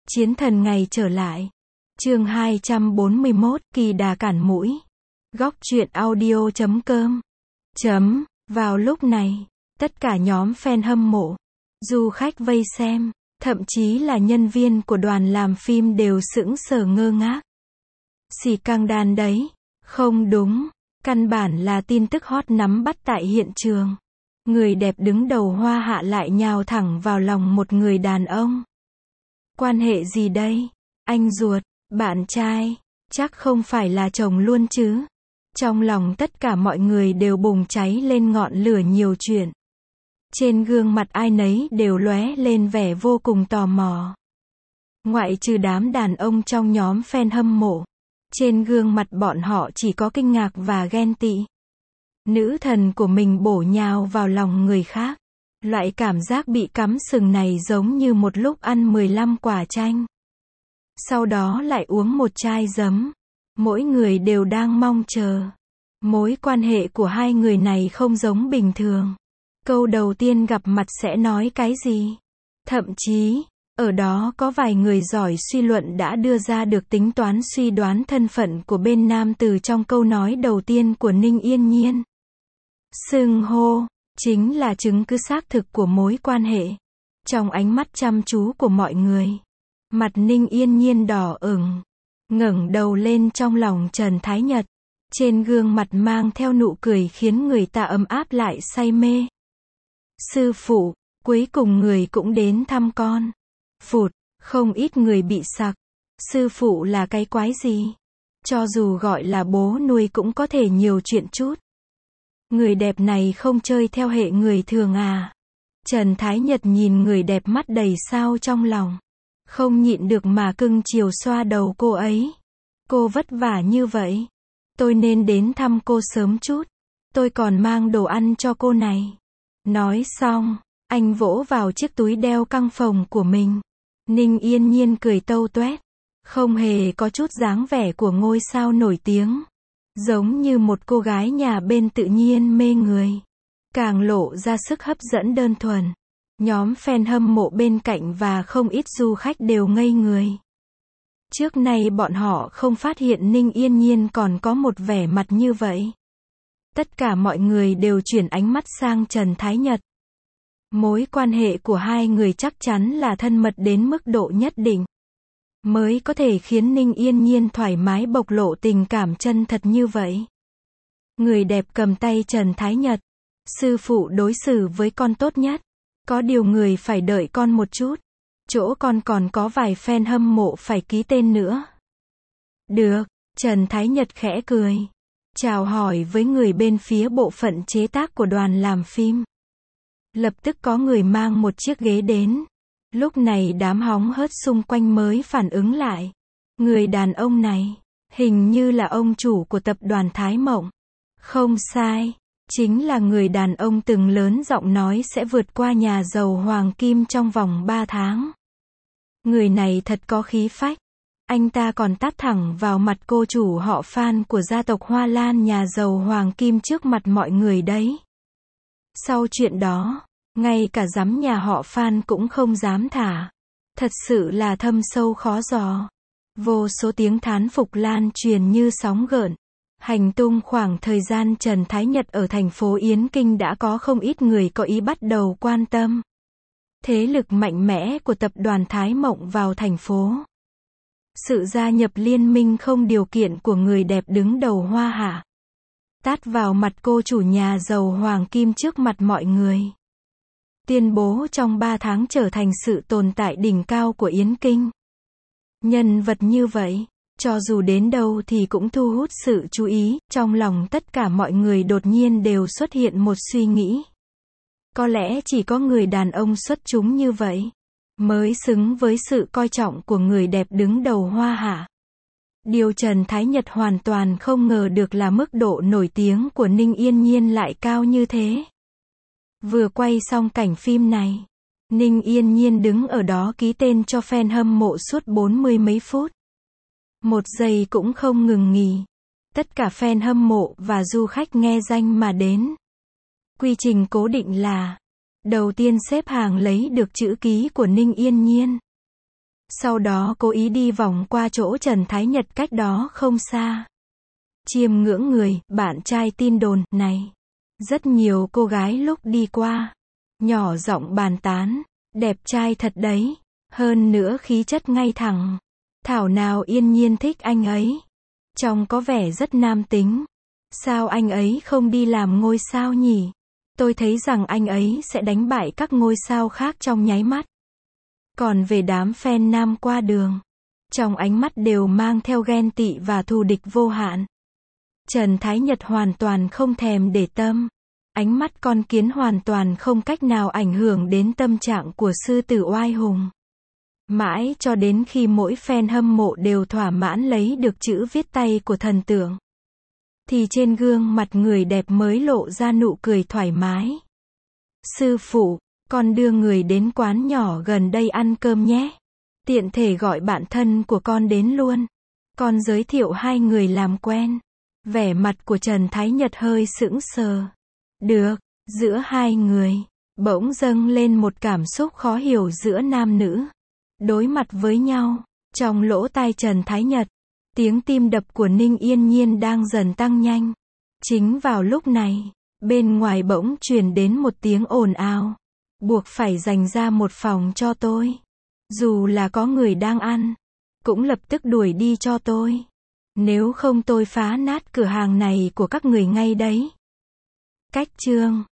Chiến thần ngày trở lại. Chương 241, Kỳ Đà cản mũi. Góc truyện audio.com. Vào lúc này, tất cả nhóm fan hâm mộ, du khách vây xem, thậm chí là nhân viên của đoàn làm phim đều sững sờ ngơ ngác. Xì căng đàn đấy. Không đúng, căn bản là tin tức hot nắm bắt tại hiện trường. Người đẹp đứng đầu Hoa Hạ lại nhào thẳng vào lòng một người đàn ông. Quan hệ gì đây? Anh ruột, bạn trai, chắc không phải là chồng luôn chứ? Trong lòng tất cả mọi người đều bùng cháy lên ngọn lửa nhiều chuyện. Trên gương mặt ai nấy đều lóe lên vẻ vô cùng tò mò. Ngoại trừ đám đàn ông trong nhóm fan hâm mộ, trên gương mặt bọn họ chỉ có kinh ngạc và ghen tị. Nữ thần của mình bổ nhào vào lòng người khác. Loại cảm giác bị cắm sừng này giống như một lúc ăn 15 quả chanh. Sau đó lại uống một chai giấm. Mỗi người đều đang mong chờ. Mối quan hệ của hai người này không giống bình thường. Câu đầu tiên gặp mặt sẽ nói cái gì? Thậm chí, ở đó có vài người giỏi suy luận đã đưa ra được tính toán suy đoán thân phận của bên nam từ trong câu nói đầu tiên của Ninh Yên Nhiên. Xưng hô chính là chứng cứ xác thực của mối quan hệ. Trong ánh mắt chăm chú của mọi người, mặt Ninh Yên Nhiên đỏ ửng, ngẩng đầu lên trong lòng Trần Thái Nhật. Trên gương mặt mang theo nụ cười khiến người ta ấm áp lại say mê. Sư phụ, cuối cùng người cũng đến thăm con. Phụt, không ít người bị sặc. Sư phụ là cái quái gì? Cho dù gọi là bố nuôi cũng có thể nhiều chuyện chút. Người đẹp này không chơi theo hệ người thường à? Trần Thái Nhật nhìn người đẹp mắt đầy sao trong lòng. Không nhịn được mà cưng chiều xoa đầu cô ấy. Cô vất vả như vậy. Tôi nên đến thăm cô sớm chút. Tôi còn mang đồ ăn cho cô này. Nói xong, anh vỗ vào chiếc túi đeo căng phồng của mình. Ninh Yên Nhiên cười tâu tuét. Không hề có chút dáng vẻ của ngôi sao nổi tiếng. Giống như một cô gái nhà bên tự nhiên mê người. Càng lộ ra sức hấp dẫn đơn thuần. Nhóm fan hâm mộ bên cạnh và không ít du khách đều ngây người. Trước nay bọn họ không phát hiện Ninh Yên Nhiên còn có một vẻ mặt như vậy. Tất cả mọi người đều chuyển ánh mắt sang Trần Thái Nhật. Mối quan hệ của hai người chắc chắn là thân mật đến mức độ nhất định. Mới có thể khiến Ninh Yên Nhiên thoải mái bộc lộ tình cảm chân thật như vậy. Người đẹp cầm tay Trần Thái Nhật. Sư phụ đối xử với con tốt nhất. Có điều người phải đợi con một chút. Chỗ con còn có vài fan hâm mộ phải ký tên nữa. Được, Trần Thái Nhật khẽ cười. Chào hỏi với người bên phía bộ phận chế tác của đoàn làm phim. Lập tức có người mang một chiếc ghế đến. Lúc này đám hóng hớt xung quanh mới phản ứng lại. Người đàn ông này, hình như là ông chủ của tập đoàn Thái Mộng. Không sai, chính là người đàn ông từng lớn giọng nói sẽ vượt qua nhà giàu Hoàng Kim trong vòng 3 tháng. Người này thật có khí phách. Anh ta còn tát thẳng vào mặt cô chủ họ Phan của gia tộc Hoa Lan nhà giàu Hoàng Kim trước mặt mọi người đấy. Sau chuyện đó, ngay cả giám nhà họ Phan cũng không dám thả. Thật sự là thâm sâu khó dò. Vô số tiếng thán phục lan truyền như sóng gợn. Hành tung khoảng thời gian Trần Thái Nhật ở thành phố Yến Kinh đã có không ít người có ý bắt đầu quan tâm. Thế lực mạnh mẽ của tập đoàn Thái Mộng vào thành phố. Sự gia nhập liên minh không điều kiện của người đẹp đứng đầu Hoa Hạ. Tát vào mặt cô chủ nhà giàu Hoàng Kim trước mặt mọi người. Tuyên bố trong 3 tháng trở thành sự tồn tại đỉnh cao của Yến Kinh. Nhân vật như vậy, cho dù đến đâu thì cũng thu hút sự chú ý. Trong lòng tất cả mọi người đột nhiên đều xuất hiện một suy nghĩ. Có lẽ chỉ có người đàn ông xuất chúng như vậy mới xứng với sự coi trọng của người đẹp đứng đầu Hoa Hạ. Điều Trần Thái Nhật hoàn toàn không ngờ được là mức độ nổi tiếng của Ninh Yên Nhiên lại cao như thế. Vừa quay xong cảnh phim này, Ninh Yên Nhiên đứng ở đó ký tên cho fan hâm mộ suốt 40 mấy phút. Một giây cũng không ngừng nghỉ. Tất cả fan hâm mộ và du khách nghe danh mà đến. Quy trình cố định là đầu tiên xếp hàng lấy được chữ ký của Ninh Yên Nhiên. Sau đó cố ý đi vòng qua chỗ Trần Thái Nhật cách đó không xa. Chiêm ngưỡng người, bạn trai tin đồn, này. Rất nhiều cô gái lúc đi qua, nhỏ giọng bàn tán, đẹp trai thật đấy, hơn nữa khí chất ngay thẳng. Thảo nào Yên Nhiên thích anh ấy. Trông có vẻ rất nam tính. Sao anh ấy không đi làm ngôi sao nhỉ? Tôi thấy rằng anh ấy sẽ đánh bại các ngôi sao khác trong nháy mắt. Còn về đám fan nam qua đường, trong ánh mắt đều mang theo ghen tị và thù địch vô hạn. Trần Thái Nhật hoàn toàn không thèm để tâm. Ánh mắt con kiến hoàn toàn không cách nào ảnh hưởng đến tâm trạng của sư tử oai hùng. Mãi cho đến khi mỗi fan hâm mộ đều thỏa mãn lấy được chữ viết tay của thần tượng, thì trên gương mặt người đẹp mới lộ ra nụ cười thoải mái. Sư phụ, con đưa người đến quán nhỏ gần đây ăn cơm nhé. Tiện thể gọi bạn thân của con đến luôn. Con giới thiệu hai người làm quen. Vẻ mặt của Trần Thái Nhật hơi sững sờ. Được, giữa hai người, bỗng dâng lên một cảm xúc khó hiểu giữa nam nữ. Đối mặt với nhau, trong lỗ tai Trần Thái Nhật, tiếng tim đập của Ninh Yên Nhiên đang dần tăng nhanh. Chính vào lúc này, bên ngoài bỗng truyền đến một tiếng ồn ào. Buộc phải dành ra một phòng cho tôi. Dù là có người đang ăn, cũng lập tức đuổi đi cho tôi. Nếu không tôi phá nát cửa hàng này của các người ngay đấy. Cách chương